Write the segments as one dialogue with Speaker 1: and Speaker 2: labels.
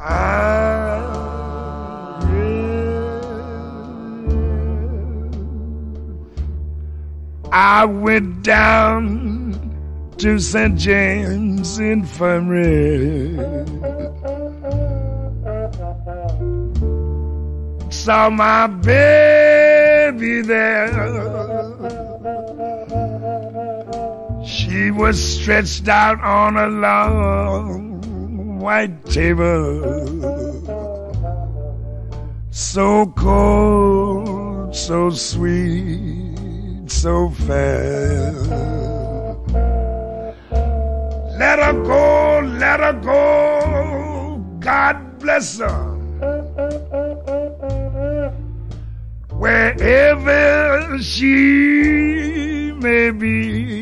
Speaker 1: I went down to St. James Infirmary, saw my baby there. She was stretched out on a long white table, so cold, so sweet, so fair. Let her go, God bless her. Wherever she may be,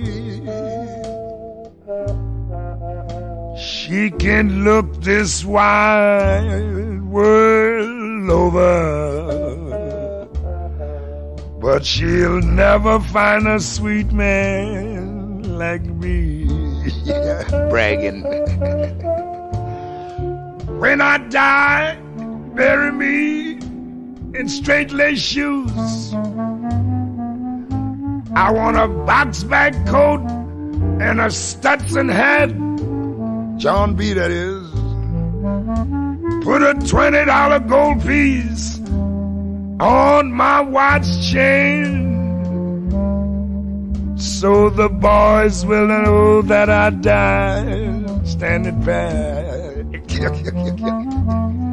Speaker 1: she can look this wide world over, but she'll never find a sweet man like me. Bragging. When I die, bury me in straight lace shoes. I want a box bag coat and a Stetson hat, John B. that is. Put a $20 gold piece on my watch chain, so the boys will know that I died standing back.